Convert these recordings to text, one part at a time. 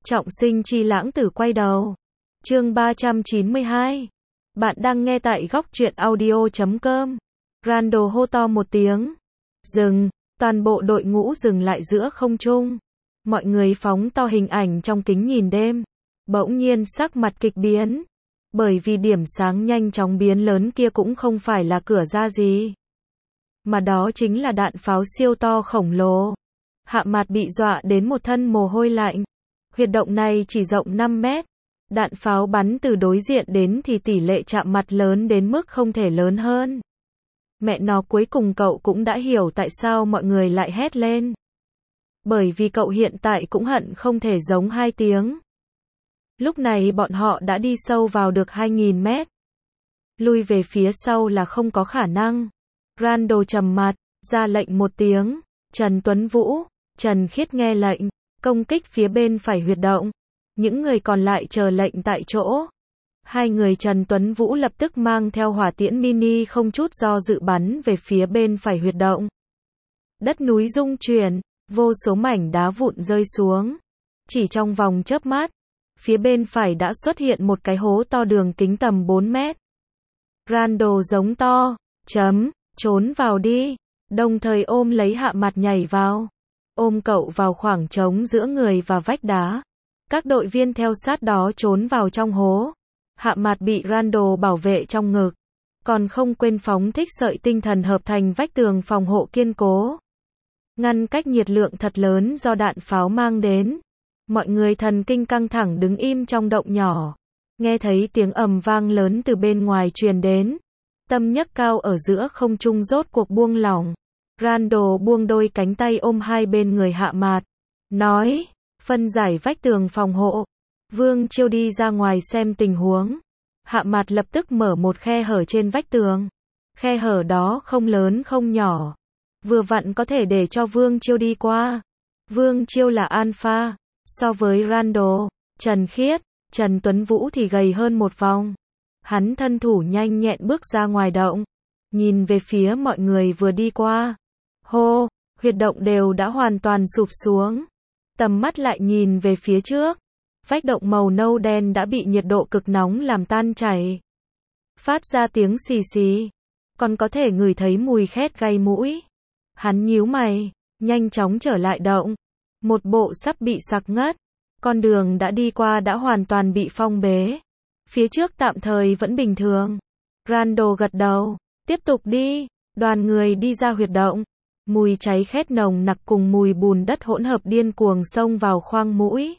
Trọng sinh chi lãng tử quay đầu. Chương 392. Bạn đang nghe tại góc truyện audio.com. Randall hô to một tiếng. Dừng, toàn bộ đội ngũ dừng lại giữa không trung. Mọi người phóng to hình ảnh trong kính nhìn đêm. Bỗng nhiên sắc mặt kịch biến. Bởi vì điểm sáng nhanh chóng biến lớn kia cũng không phải là cửa ra gì. Mà đó chính là đạn pháo siêu to khổng lồ. Hạ Mạt bị dọa đến một thân mồ hôi lạnh. Huyệt động này chỉ rộng 5 mét. Đạn pháo bắn từ đối diện đến thì tỷ lệ chạm mặt lớn đến mức không thể lớn hơn. Mẹ nó, cuối cùng cậu cũng đã hiểu tại sao mọi người lại hét lên. Bởi vì cậu hiện tại cũng hận không thể giống 2 tiếng. Lúc này bọn họ đã đi sâu vào được 2.000 mét. Lui về phía sau là không có khả năng. Randall trầm mặt, ra lệnh một tiếng. Trần Tuấn Vũ, Trần Khiết nghe lệnh, công kích phía bên phải huyệt động. Những người còn lại chờ lệnh tại chỗ. Hai người Trần Tuấn Vũ lập tức mang theo hỏa tiễn mini không chút do dự bắn về phía bên phải huyệt động. Đất núi rung chuyển, vô số mảnh đá vụn rơi xuống. Chỉ trong vòng chớp mắt, phía bên phải đã xuất hiện một cái hố to đường kính tầm 4 mét. Randall giống to, trốn vào đi, đồng thời ôm lấy Hạ Mạt nhảy vào. Ôm cậu vào khoảng trống giữa người và vách đá. Các đội viên theo sát đó trốn vào trong hố. Hạ Mạt bị Randall bảo vệ trong ngực. Còn không quên phóng thích sợi tinh thần hợp thành vách tường phòng hộ kiên cố. Ngăn cách nhiệt lượng thật lớn do đạn pháo mang đến. Mọi người thần kinh căng thẳng đứng im trong động nhỏ. Nghe thấy tiếng ầm vang lớn từ bên ngoài truyền đến. Tâm nhấc cao ở giữa không trung rốt cuộc buông lỏng. Randall buông đôi cánh tay ôm hai bên người Hạ Mạt. Nói, phân giải vách tường phòng hộ. Vương Chiêu đi ra ngoài xem tình huống. Hạ Mạt lập tức mở một khe hở trên vách tường. Khe hở đó không lớn không nhỏ. Vừa vặn có thể để cho Vương Chiêu đi qua. Vương Chiêu là alpha. So với Randall, Trần Khiết, Trần Tuấn Vũ thì gầy hơn một vòng. Hắn thân thủ nhanh nhẹn bước ra ngoài động. Nhìn về phía mọi người vừa đi qua. Hô, huyệt động đều đã hoàn toàn sụp xuống. Tầm mắt lại nhìn về phía trước. Vách động màu nâu đen đã bị nhiệt độ cực nóng làm tan chảy. Phát ra tiếng xì xì. Còn có thể ngửi thấy mùi khét gây mũi. Hắn nhíu mày, nhanh chóng trở lại động. Một bộ sắp bị sặc ngất. Con đường đã đi qua đã hoàn toàn bị phong bế. Phía trước tạm thời vẫn bình thường. Randall gật đầu. Tiếp tục đi. Đoàn người đi ra huyệt động. Mùi cháy khét nồng nặc cùng mùi bùn đất hỗn hợp điên cuồng xông vào khoang mũi.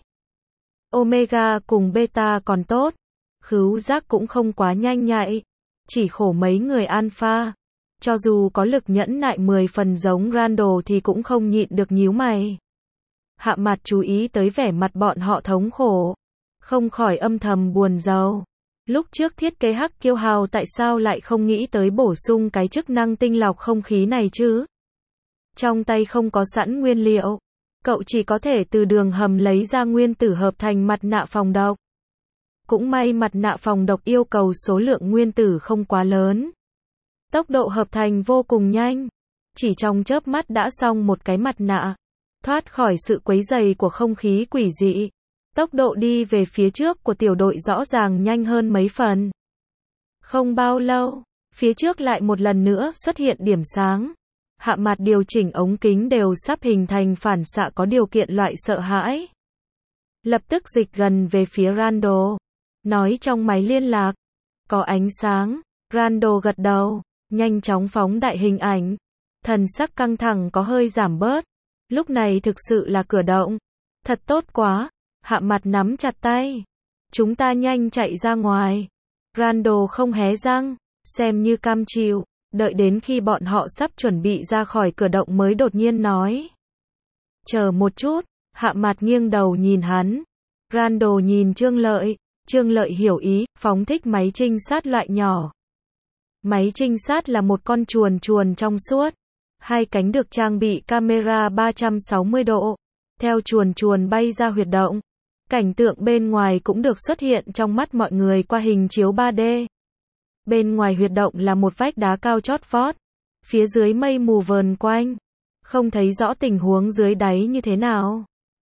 Omega cùng Beta còn tốt. Khứu giác cũng không quá nhanh nhạy. Chỉ khổ mấy người alpha. Cho dù có lực nhẫn nại 10 phần giống Randall thì cũng không nhịn được nhíu mày. Hạ Mạt chú ý tới vẻ mặt bọn họ thống khổ. Không khỏi âm thầm buồn rầu. Lúc trước thiết kế Hắc Kiêu Hào tại sao lại không nghĩ tới bổ sung cái chức năng tinh lọc không khí này chứ? Trong tay không có sẵn nguyên liệu. Cậu chỉ có thể từ đường hầm lấy ra nguyên tử hợp thành mặt nạ phòng độc. Cũng may mặt nạ phòng độc yêu cầu số lượng nguyên tử không quá lớn. Tốc độ hợp thành vô cùng nhanh. Chỉ trong chớp mắt đã xong một cái mặt nạ. Thoát khỏi sự quấy rầy của không khí quỷ dị. Tốc độ đi về phía trước của tiểu đội rõ ràng nhanh hơn mấy phần. Không bao lâu, phía trước lại một lần nữa xuất hiện điểm sáng. Hạ Mạt điều chỉnh ống kính đều sắp hình thành phản xạ có điều kiện loại sợ hãi. Lập tức dịch gần về phía Randall. Nói trong máy liên lạc. Có ánh sáng. Randall gật đầu. Nhanh chóng phóng đại hình ảnh. Thần sắc căng thẳng có hơi giảm bớt. Lúc này thực sự là cửa động. Thật tốt quá. Hạ Mạt nắm chặt tay. Chúng ta nhanh chạy ra ngoài. Randall không hé răng. Xem như cam chịu. Đợi đến khi bọn họ sắp chuẩn bị ra khỏi cửa động mới đột nhiên nói. Chờ một chút. Hạ Mạt nghiêng đầu nhìn hắn. Randall nhìn Trương Lợi. Trương Lợi hiểu ý, phóng thích máy trinh sát loại nhỏ. Máy trinh sát là một con chuồn trong suốt. Hai cánh được trang bị camera 360 độ. Theo chuồn bay ra huyệt động. Cảnh tượng bên ngoài cũng được xuất hiện trong mắt mọi người qua hình chiếu 3D. Bên ngoài huyệt động là một vách đá cao chót vót. Phía dưới mây mù vờn quanh. Không thấy rõ tình huống dưới đáy như thế nào.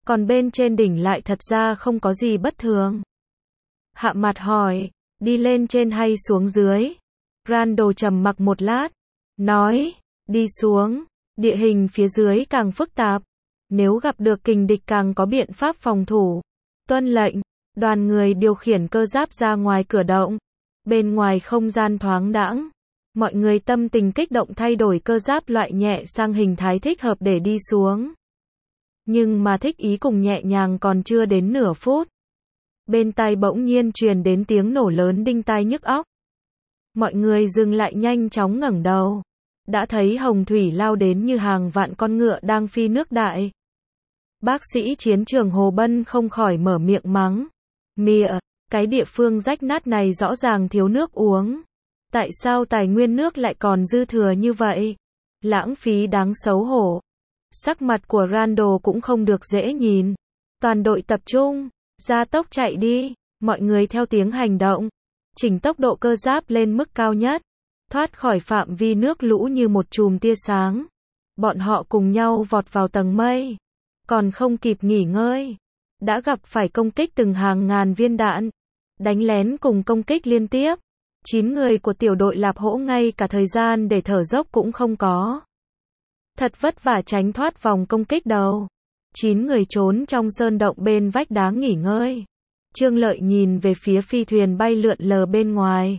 Còn bên trên đỉnh lại thật ra không có gì bất thường. Hạ Mạt hỏi, đi lên trên hay xuống dưới? Randall trầm mặc một lát, nói, đi xuống, địa hình phía dưới càng phức tạp. Nếu gặp được kình địch càng có biện pháp phòng thủ. Tuân lệnh, đoàn người điều khiển cơ giáp ra ngoài cửa động. Bên ngoài không gian thoáng đãng. Mọi người tâm tình kích động thay đổi cơ giáp loại nhẹ sang hình thái thích hợp để đi xuống. Nhưng mà thích ý cùng nhẹ nhàng còn chưa đến nửa phút. Bên tai bỗng nhiên truyền đến tiếng nổ lớn đinh tai nhức óc. Mọi người dừng lại nhanh chóng ngẩng đầu. Đã thấy hồng thủy lao đến như hàng vạn con ngựa đang phi nước đại. Bác sĩ chiến trường Hồ Bân không khỏi mở miệng mắng. Mịa, cái địa phương rách nát này rõ ràng thiếu nước uống. Tại sao tài nguyên nước lại còn dư thừa như vậy? Lãng phí đáng xấu hổ. Sắc mặt của Randall cũng không được dễ nhìn. Toàn đội tập trung, gia tốc chạy đi, mọi người theo tiếng hành động. Chỉnh tốc độ cơ giáp lên mức cao nhất. Thoát khỏi phạm vi nước lũ như một chùm tia sáng. Bọn họ cùng nhau vọt vào tầng mây. Còn không kịp nghỉ ngơi. Đã gặp phải công kích từng hàng ngàn viên đạn. Đánh lén cùng công kích liên tiếp. 9 người của tiểu đội Lạp Hỗ ngay cả thời gian để thở dốc cũng không có. Thật vất vả tránh thoát vòng công kích đầu. 9 người trốn trong sơn động bên vách đá nghỉ ngơi. Trương Lợi nhìn về phía phi thuyền bay lượn lờ bên ngoài.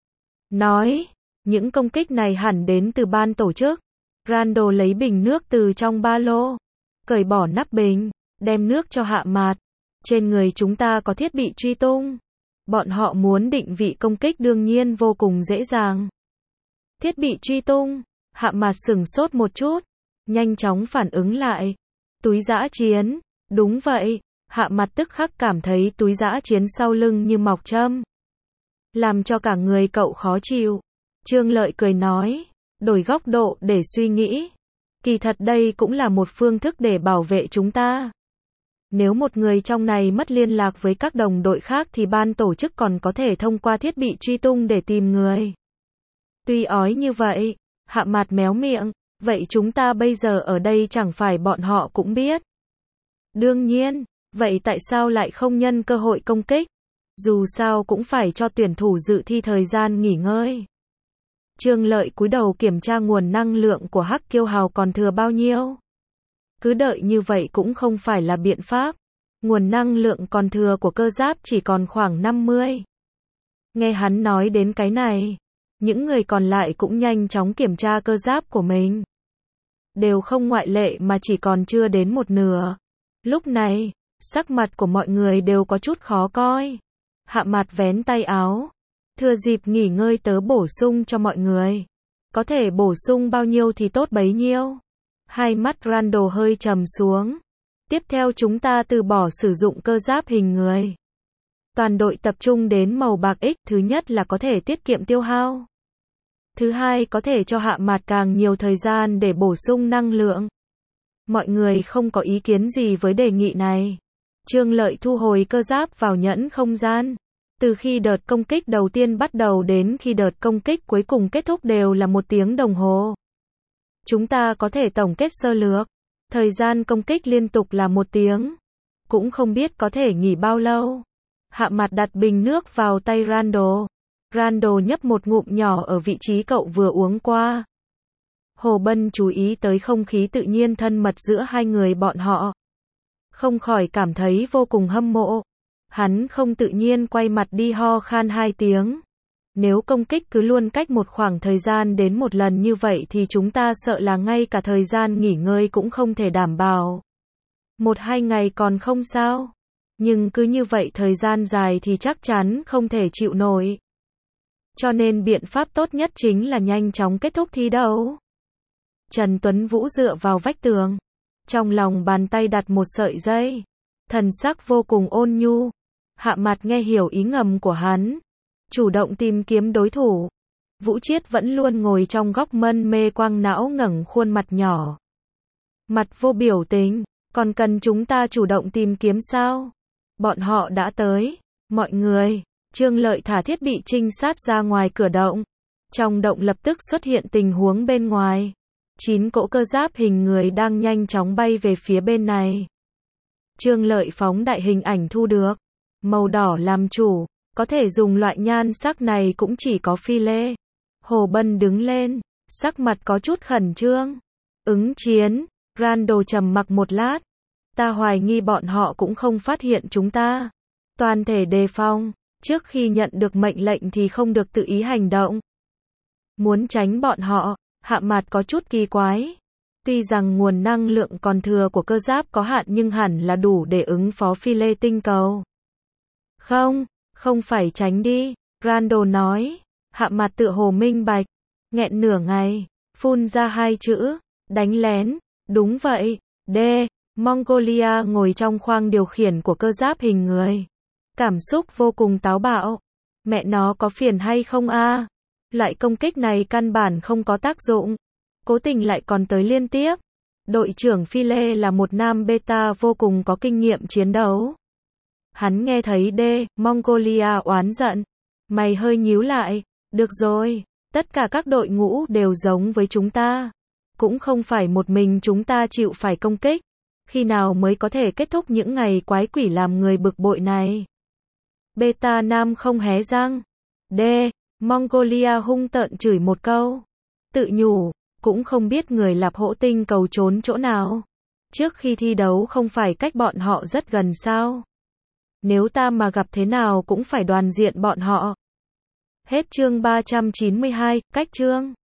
Nói, những công kích này hẳn đến từ ban tổ chức. Randall lấy bình nước từ trong ba lô. Cởi bỏ nắp bình, đem nước cho Hạ Mạt. Trên người chúng ta có thiết bị truy tung. Bọn họ muốn định vị công kích đương nhiên vô cùng dễ dàng. Thiết bị truy tung, Hạ Mạt sửng sốt một chút. Nhanh chóng phản ứng lại. Túi dã chiến, đúng vậy. Hạ Mạt tức khắc cảm thấy túi dã chiến sau lưng như mọc châm. Làm cho cả người cậu khó chịu. Trương Lợi cười nói, đổi góc độ để suy nghĩ. Kỳ thật đây cũng là một phương thức để bảo vệ chúng ta. Nếu một người trong này mất liên lạc với các đồng đội khác thì ban tổ chức còn có thể thông qua thiết bị truy tung để tìm người. Tuy ói như vậy, Hạ Mạt méo miệng, vậy chúng ta bây giờ ở đây chẳng phải bọn họ cũng biết. Đương nhiên, vậy tại sao lại không nhân cơ hội công kích? Dù sao cũng phải cho tuyển thủ dự thi thời gian nghỉ ngơi. Trương Lợi cúi đầu kiểm tra nguồn năng lượng của Hắc Kiêu Hào còn thừa bao nhiêu. Cứ đợi như vậy cũng không phải là biện pháp. Nguồn năng lượng còn thừa của cơ giáp chỉ còn khoảng 50. Nghe hắn nói đến cái này, những người còn lại cũng nhanh chóng kiểm tra cơ giáp của mình. Đều không ngoại lệ mà chỉ còn chưa đến một nửa. Lúc này, sắc mặt của mọi người đều có chút khó coi. Hạ Mạt vén tay áo. Thừa dịp nghỉ ngơi tớ bổ sung cho mọi người. Có thể bổ sung bao nhiêu thì tốt bấy nhiêu. Hai mắt Randall hơi trầm xuống. Tiếp theo chúng ta từ bỏ sử dụng cơ giáp hình người. Toàn đội tập trung đến màu bạc X. Thứ nhất là có thể tiết kiệm tiêu hao. Thứ hai có thể cho Hạ Mạt càng nhiều thời gian để bổ sung năng lượng. Mọi người không có ý kiến gì với đề nghị này. Trương Lợi thu hồi cơ giáp vào nhẫn không gian. Từ khi đợt công kích đầu tiên bắt đầu đến khi đợt công kích cuối cùng kết thúc đều là 1 tiếng đồng hồ. Chúng ta có thể tổng kết sơ lược. Thời gian công kích liên tục là 1 tiếng. Cũng không biết có thể nghỉ bao lâu. Hạ Mạt đặt bình nước vào tay Randall. Randall nhấp một ngụm nhỏ ở vị trí cậu vừa uống qua. Hồ Bân chú ý tới không khí tự nhiên thân mật giữa hai người bọn họ. Không khỏi cảm thấy vô cùng hâm mộ. Hắn không tự nhiên quay mặt đi ho khan 2 tiếng. Nếu công kích cứ luôn cách một khoảng thời gian đến một lần như vậy thì chúng ta sợ là ngay cả thời gian nghỉ ngơi cũng không thể đảm bảo. 1-2 ngày còn không sao. Nhưng cứ như vậy thời gian dài thì chắc chắn không thể chịu nổi. Cho nên biện pháp tốt nhất chính là nhanh chóng kết thúc thi đấu. Trần Tuấn Vũ dựa vào vách tường. Trong lòng bàn tay đặt một sợi dây. Thần sắc vô cùng ôn nhu. Hạ Mạt nghe hiểu ý ngầm của hắn. Chủ động tìm kiếm đối thủ. Vũ Chiết vẫn luôn ngồi trong góc mân mê quang não ngẩng khuôn mặt nhỏ. Mặt vô biểu tình. Còn cần chúng ta chủ động tìm kiếm sao? Bọn họ đã tới. Mọi người. Trương Lợi thả thiết bị trinh sát ra ngoài cửa động. Trong động lập tức xuất hiện tình huống bên ngoài. 9 cỗ cơ giáp hình người đang nhanh chóng bay về phía bên này. Trương Lợi phóng đại hình ảnh thu được. Màu đỏ làm chủ, có thể dùng loại nhan sắc này cũng chỉ có Phi Lê. Hồ Bân đứng lên, sắc mặt có chút khẩn trương. Ứng chiến, Randall trầm mặc một lát. Ta hoài nghi bọn họ cũng không phát hiện chúng ta. Toàn thể đề phòng, trước khi nhận được mệnh lệnh thì không được tự ý hành động. Muốn tránh bọn họ, Hạ Mạt có chút kỳ quái. Tuy rằng nguồn năng lượng còn thừa của cơ giáp có hạn nhưng hẳn là đủ để ứng phó Phi Lê tinh cầu. Không phải tránh đi, Randall nói. Hạ Mạt tựa hồ minh bạch, nghẹn nửa ngày, phun ra hai chữ, đánh lén. Đúng vậy, Mongolia ngồi trong khoang điều khiển của cơ giáp hình người. Cảm xúc vô cùng táo bạo. Mẹ nó có phiền hay không a? Loại công kích này căn bản không có tác dụng. Cố tình lại còn tới liên tiếp. Đội trưởng Phi Lê là một nam beta vô cùng có kinh nghiệm chiến đấu. Hắn nghe thấy Mongolia oán giận. Mày hơi nhíu lại. Được rồi, tất cả các đội ngũ đều giống với chúng ta. Cũng không phải một mình chúng ta chịu phải công kích. Khi nào mới có thể kết thúc những ngày quái quỷ làm người bực bội này? Beta Nam không hé răng. Mongolia hung tợn chửi một câu. Tự nhủ, cũng không biết người Lạp Hỗ tinh cầu trốn chỗ nào. Trước khi thi đấu không phải cách bọn họ rất gần sao? Nếu ta mà gặp thế nào cũng phải đoàn diện bọn họ. Hết chương 392, cách chương.